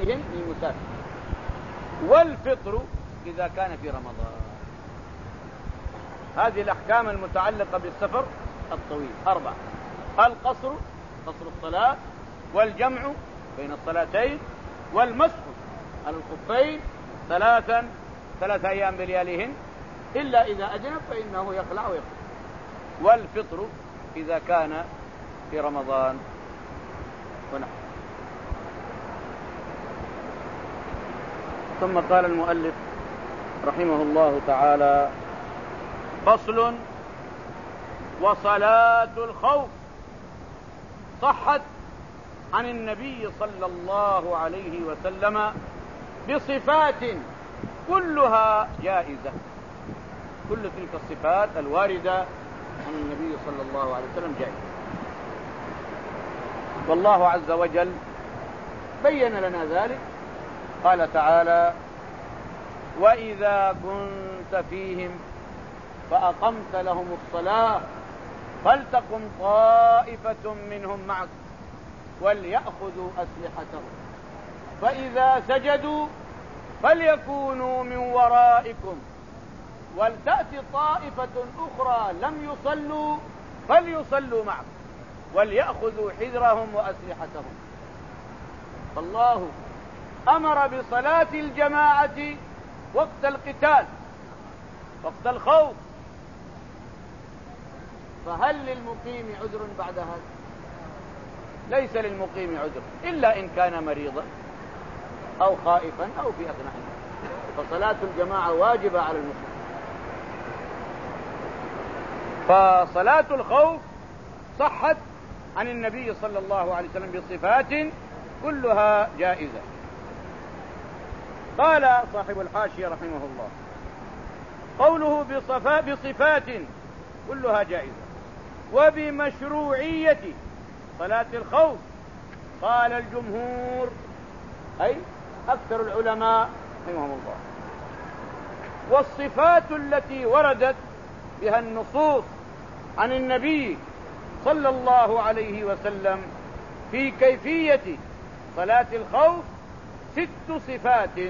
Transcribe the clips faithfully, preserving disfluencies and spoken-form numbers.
بلياليهن للمسافر. والفطر إذا كان في رمضان. هذه الأحكام المتعلقة بالسفر الطويل أربعة: القصر، قصر الصلاة، والجمع بين الصلاتين، والمسح على الخفين ثلاثا ثلاث أيام بلياليهن إلا إذا أجنب فإنه يقلع ويقلع. والفطر إذا كان في رمضان ونحن. ثم قال المؤلف رحمه الله تعالى: فصل: وصلاة الخوف صحت عن النبي صلى الله عليه وسلم بصفات كلها جائزة. كل تلك الصفات الواردة عن النبي صلى الله عليه وسلم جائزة. والله عز وجل بين لنا ذلك، قال تعالى: وإذا كنت فيهم فأقمت لهم الصلاة فلتقم طائفة منهم معك وليأخذوا أسلحتهم فإذا سجدوا فليكونوا من ورائكم ولتأتي طائفة أخرى لم يصلوا فليصلوا معك وليأخذوا حذرهم وأسلحتهم. فالله أمر بصلاة الجماعة وقت القتال، وقت الخوف. فهل للمقيم عذر بعد هذا؟ ليس للمقيم عذر إلا إن كان مريضا أو خائفا أو في أثناء. فصلاة الجماعة واجبة على المسلم. فصلاة الخوف صحت عن النبي صلى الله عليه وسلم بصفات كلها جائزة. قال صاحب الحاشية رحمه الله: قوله بصفاء بصفات كلها جائزة وبمشروعية صلاة الخوف قال الجمهور، أي أكثر العلماء رحمهم الله. والصفات التي وردت بها النصوص عن النبي صلى الله عليه وسلم في كيفية صلاة الخوف ست صفات،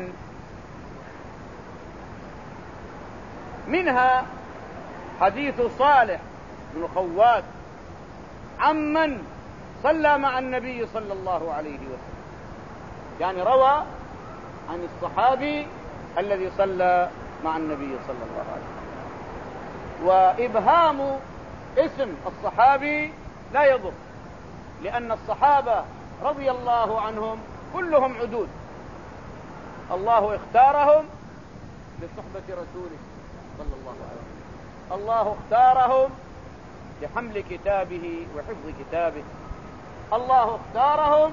منها حديث صالح بن خوات عمن صلى مع النبي صلى الله عليه وسلم، يعني روى عن الصحابي الذي صلى مع النبي صلى الله عليه وسلم. وإبهام اسم الصحابي لا يضر، لأن الصحابة رضي الله عنهم كلهم عدود، الله اختارهم لصحبة رسوله صلى الله عليه وسلم، الله اختارهم لحمل كتابه وحفظ كتابه، الله اختارهم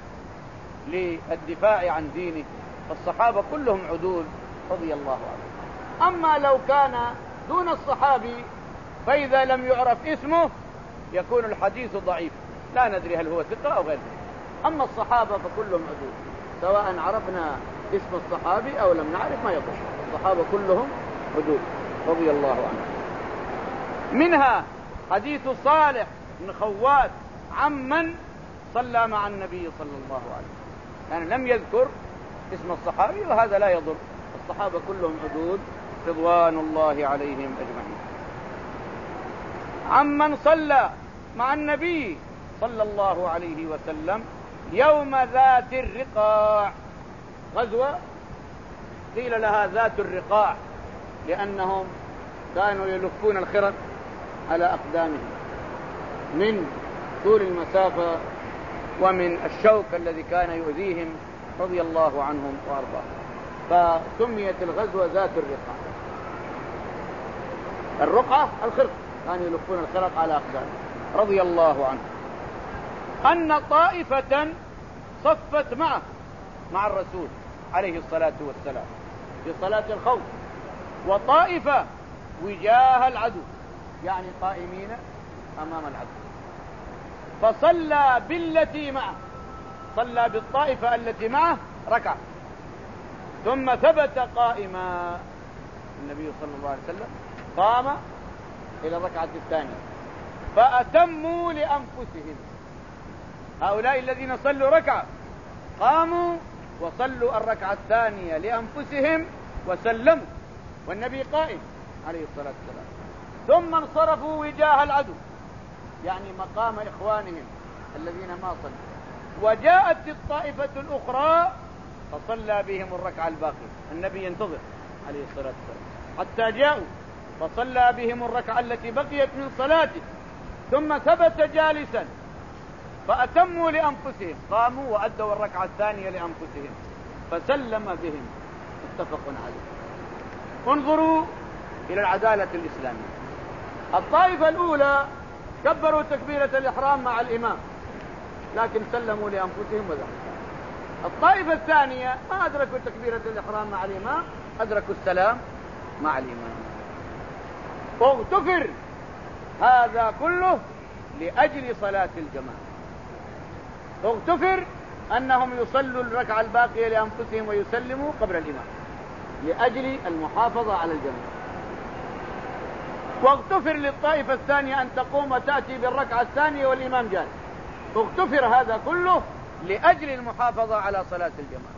للدفاع عن دينه. فالصحابة كلهم عدول رضي الله عنهم. أما لو كان دون الصحابي فإذا لم يعرف اسمه يكون الحديث ضعيف، لا ندري هل هو ثقة أو غير ثقة. أما الصحابة فكلهم عدول، سواء عرفنا اسم الصحابي أو لم نعرف ما يضر، الصحابة كلهم عدول رضي الله عنهم. منها حديث صالح بن خوات عمن صلى مع النبي صلى الله عليه وسلم، يعني لم يذكر اسم الصحابي، وهذا لا يضر، الصحابة كلهم عدول رضوان الله عليهم أجمعين. عمن صلى مع النبي صلى الله عليه وسلم يوم ذات الرقاع، غزوة قيل لها ذات الرقاع لأنهم كانوا يلفون الخرق على أقدامهم من طول المسافة ومن الشوك الذي كان يؤذيهم رضي الله عنهم وأرضاهم، فسميت الغزوة ذات الرقاع. الرقعة الخرق، كانوا يلفون الخرق على أقدامهم رضي الله عنهم. أن طائفة صفت معه مع الرسول عليه الصلاة والسلام في صلاة الخوف، وطائفة وجاه العدو، يعني قائمين أمام العدو، فصلى بالتي معه، صلى بالطائفة التي معه ركعة، ثم ثبت قائما. النبي صلى الله عليه وسلم قام إلى الركعة الثانية فأتموا لأنفسهم. هؤلاء الذين صلوا ركعة قاموا وصلوا الركعة الثانية لأنفسهم وسلموا، والنبي قائم عليه الصلاة والسلام. ثم انصرفوا وجاه العدو، يعني مقام إخوانهم الذين ما صلوا، وجاءت الطائفة الأخرى فصلى بهم الركعة الباقية. النبي ينتظر عليه الصلاة والسلام حتى جاءوا فصلى بهم الركعة التي بقيت من صلاته، ثم ثبت جالسا فأتموا لأنفسهم، قاموا وأدوا الركعة الثانية لأنفسهم فسلم بهم، متفق عليه. انظروا إلى العدالة الإسلامية. الطائفة الأولى كبروا تكبيرة الإحرام مع الإمام لكن سلموا لأنفسهم وذهبوا. الطائفة الثانية ما أدركوا تكبيرة الإحرام مع الإمام، أدركوا السلام مع الإمام. واغتفر هذا كله لأجل صلاة الجماعة. اغتفر أنهم يصلوا الركعة الباقية لأنفسهم ويسلموا قبل الإمام لأجل المحافظة على الجماعة. واغتفر للطائفة الثانية أن تقوم وتأتي بالركعة الثانية والإمام جالس. اغتفر هذا كله لأجل المحافظة على صلاة الجماعة.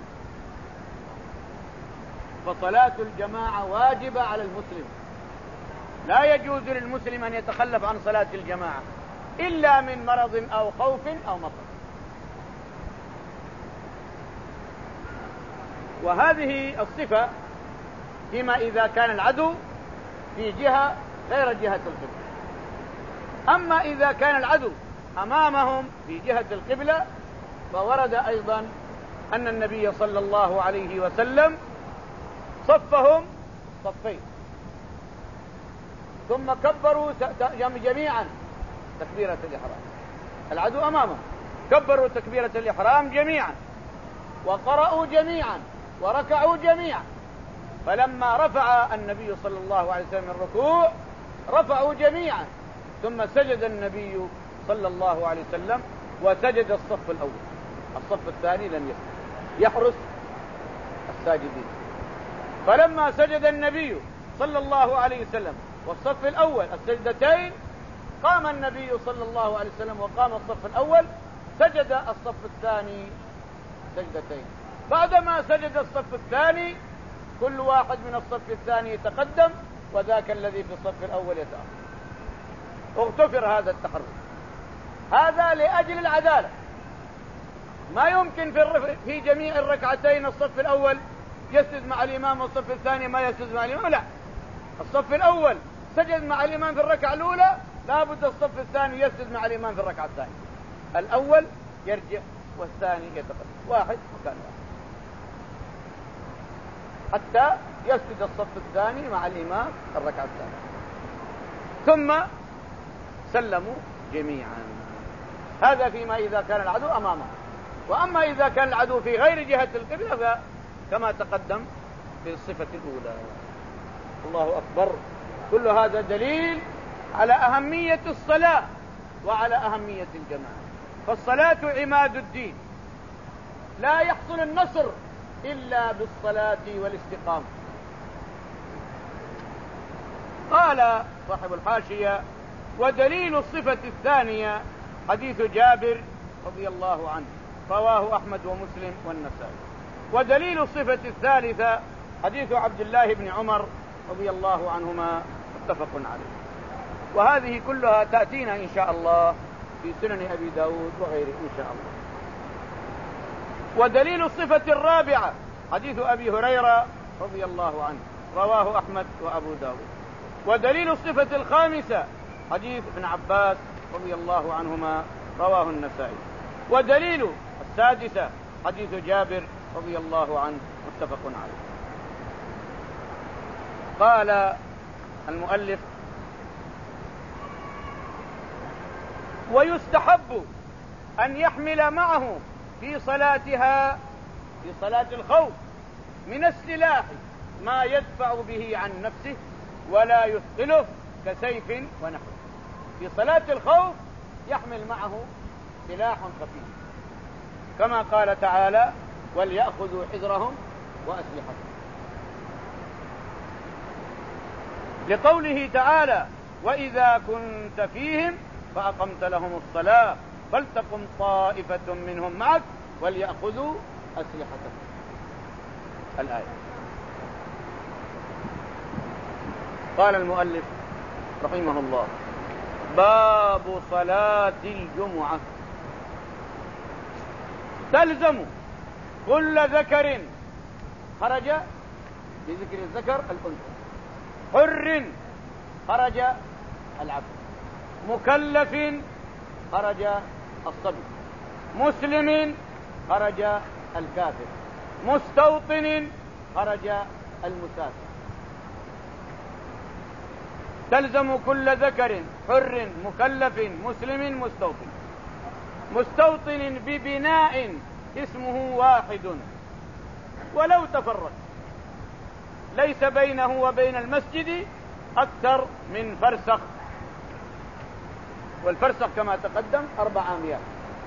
فصلاة الجماعة واجبة على المسلم، لا يجوز للمسلم أن يتخلف عن صلاة الجماعة إلا من مرض أو خوف أو مطر. وهذه الصفة فيما إذا كان العدو في جهة غير جهة القبلة. أما إذا كان العدو أمامهم في جهة القبلة فورد أيضا أن النبي صلى الله عليه وسلم صفهم صفين ثم كبروا جميعا تكبيرة الإحرام. العدو أمامهم كبروا تكبيرة الإحرام جميعا وقرأوا جميعا وركعوا جميعا. فلما رفع النبي صلى الله عليه وسلم الركوع رفعوا جميعا، ثم سجد النبي صلى الله عليه وسلم وسجد الصف الأول. الصف الثاني لم يسجد، يحرس الساجدين. فلما سجد النبي صلى الله عليه وسلم والصف الأول السجدتين قام النبي صلى الله عليه وسلم وقام الصف الأول سجد الصف الثاني سجدتين. بعدما سجد الصف الثاني كل واحد من الصف الثاني يتقدم وذاك الذي في الصف الأول يتأخر. اغتفر هذا التحرك. هذا لأجل العدالة. ما يمكن في في جميع الركعتين الصف الأول يسجد مع الإمام والصف الثاني ما يسجد مع الإمام، لا، الصف الأول سجد مع الإمام في الركعة الأولى لابد الصف الثاني يسجد مع الإمام في الركعة الثانية. الأول يرجع والثاني يتقدم، واحد مكان واحد حتى يسجد الصف الثاني مع الإمام في الركعة الثانية، ثم سلموا جميعا. هذا فيما إذا كان العدو أمامه. وأما إذا كان العدو في غير جهة القبلة فكما تقدم في الصفة الأولى. الله أكبر. كل هذا دليل على أهمية الصلاة وعلى أهمية الجماعة. فالصلاة عماد الدين، لا يحصل النصر إلا بالصلاة والاستقامة. قال صاحب الحاشية: ودليل الصفة الثانية حديث جابر رضي الله عنه رواه أحمد ومسلم والنسائي. ودليل الصفة الثالثة حديث عبد الله بن عمر رضي الله عنهما متفق عليه. وهذه كلها تأتينا إن شاء الله في سنن أبي داود وغيره إن شاء الله. ودليل الصفة الرابعة حديث أبي هريرة رضي الله عنه رواه أحمد وأبو داود. ودليل الصفة الخامسة حديث ابن عباس رضي الله عنهما رواه النسائي. ودليل السادسة حديث جابر رضي الله عنه متفق عليه. قال المؤلف: ويستحب أن يحمل معه في صلاتها في صلاة الخوف من السلاح ما يدفع به عن نفسه ولا يثقله كسيف ونحوه. في صلاة الخوف يحمل معه سلاح خفيف كما قال تعالى: وليأخذوا حذرهم وأسلحتهم، لقوله تعالى: وإذا كنت فيهم فأقمت لهم الصلاة فلتقم طائفة منهم معك وليأخذوا أسلحتكم. الآية. قال المؤلف رحمه الله: باب صلاة الجمعة. تلزم كل ذكر خرج بذكر الذكر الأنثى، حر خرج العبد، مكلف خرج الصبي، مسلم خرج الكافر، مستوطن خرج المسافر. تلزم كل ذكر حر مكلف مسلم مستوطن. مستوطن ببناء اسمه واحد ولو تفرق، ليس بينه وبين المسجد أكثر من فرسخ، والفرسخ كما تقدم أربع أميال،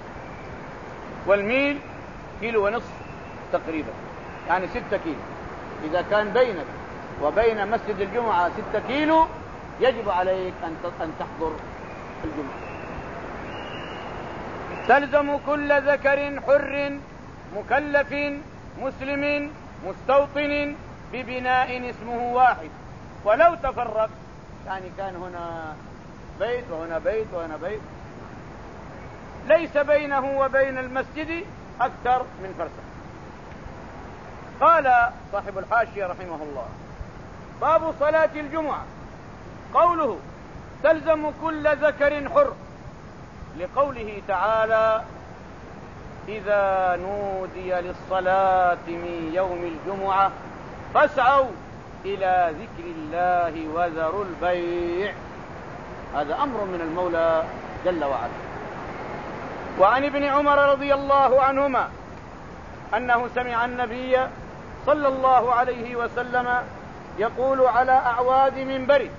والميل كيلو ونصف تقريبا، يعني ستة كيلو. إذا كان بينك وبين مسجد الجمعة ستة كيلو يجب عليك أن تحضر الجمعة. تلزم كل ذكر حر مكلف مسلم مستوطن ببناء اسمه واحد ولو تفرق، يعني كان هنا بيت وهنا بيت وهنا بيت، ليس بينه وبين المسجد أكثر من فرسخ. قال صاحب الحاشية رحمه الله: باب صلاة الجمعة. قوله تلزم كل ذكر حر، لقوله تعالى: إذا نودي للصلاة من يوم الجمعة فاسعوا إلى ذكر الله وذروا البيع. هذا أمر من المولى جل وعلا. وعن ابن عمر رضي الله عنهما أنه سمع النبي صلى الله عليه وسلم يقول على أعواد منبره: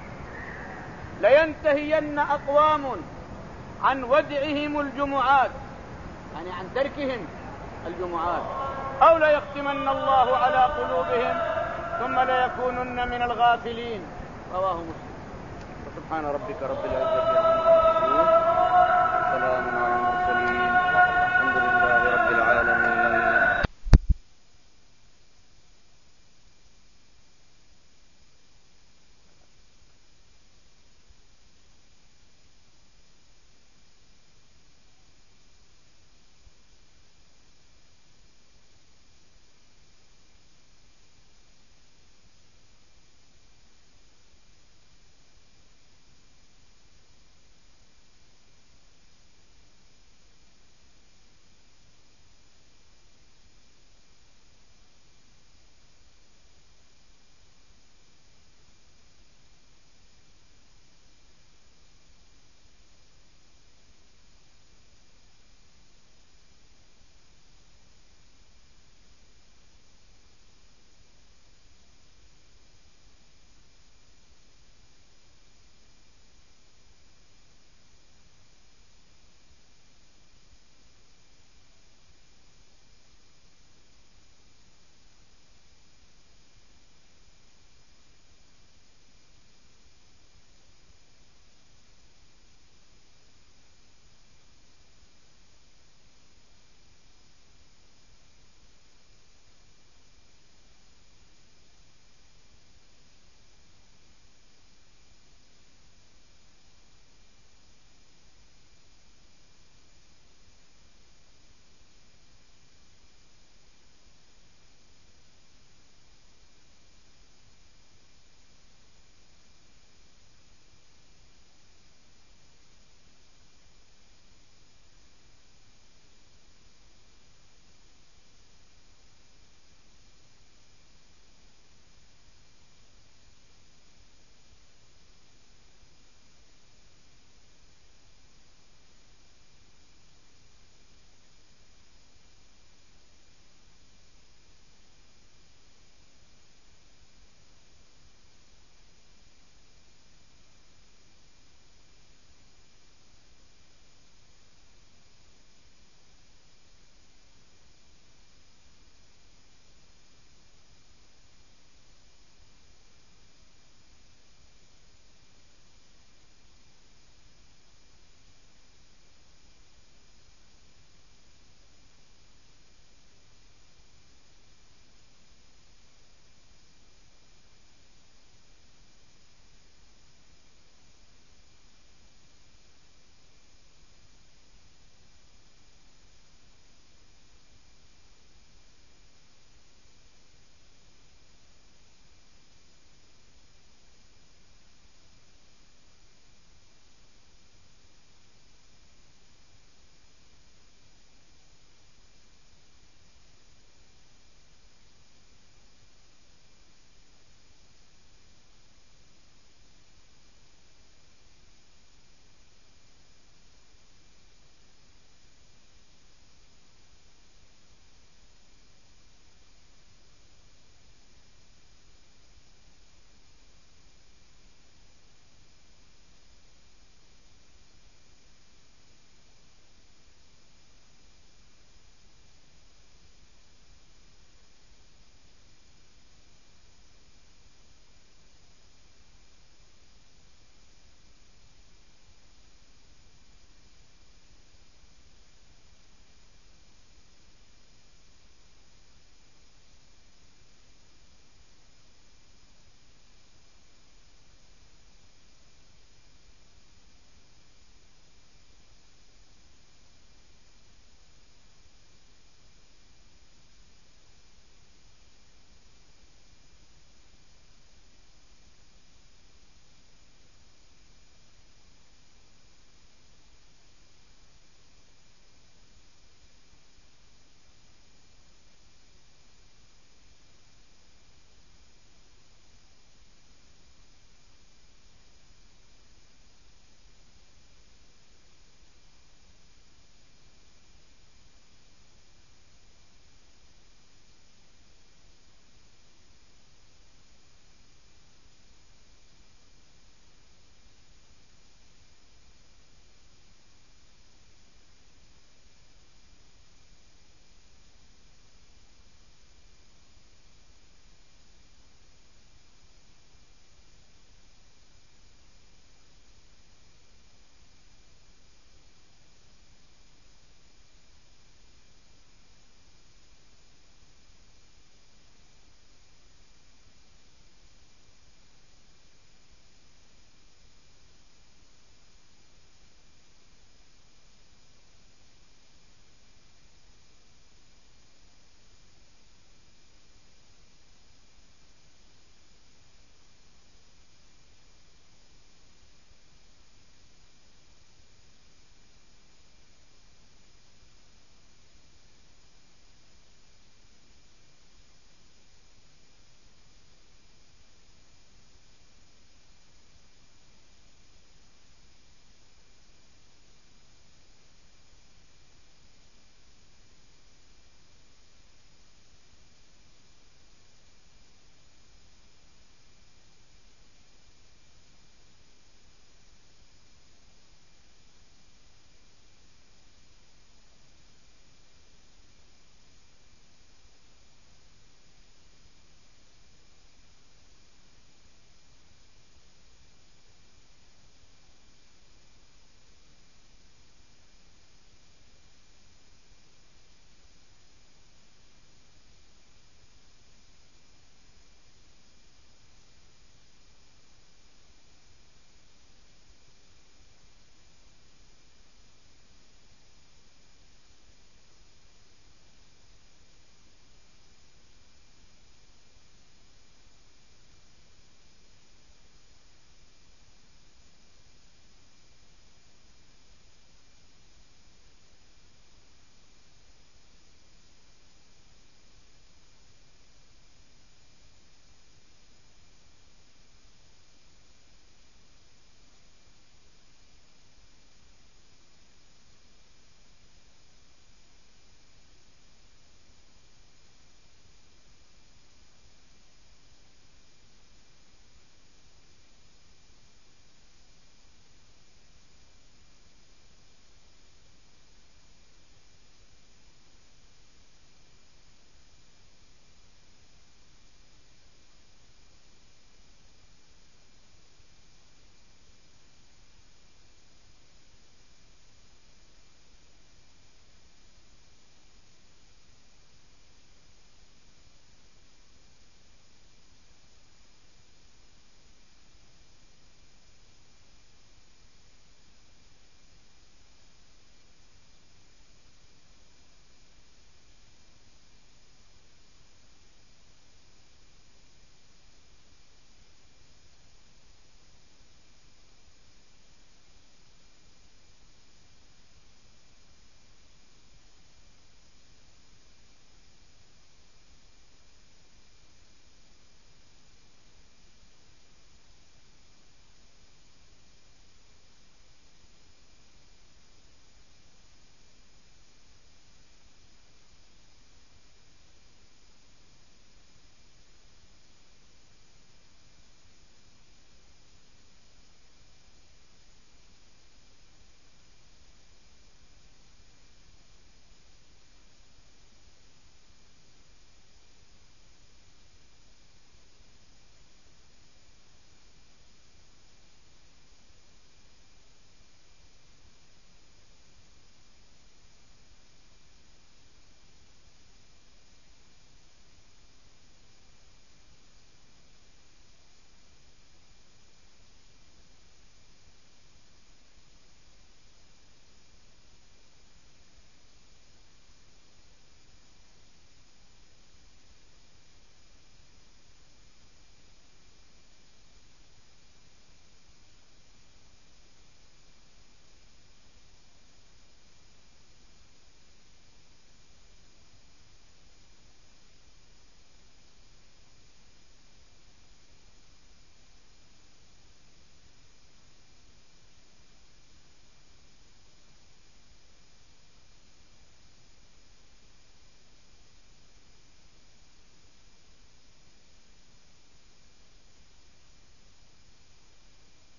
لينتهين أقوام عن ودعهم الجمعات، يعني عن تركهم الجمعات، أو ليختمن الله على قلوبهم ثم ليكونن من الغافلين. رواه مسلم. وسبحان ربك رب العزة عما يصفون، سلام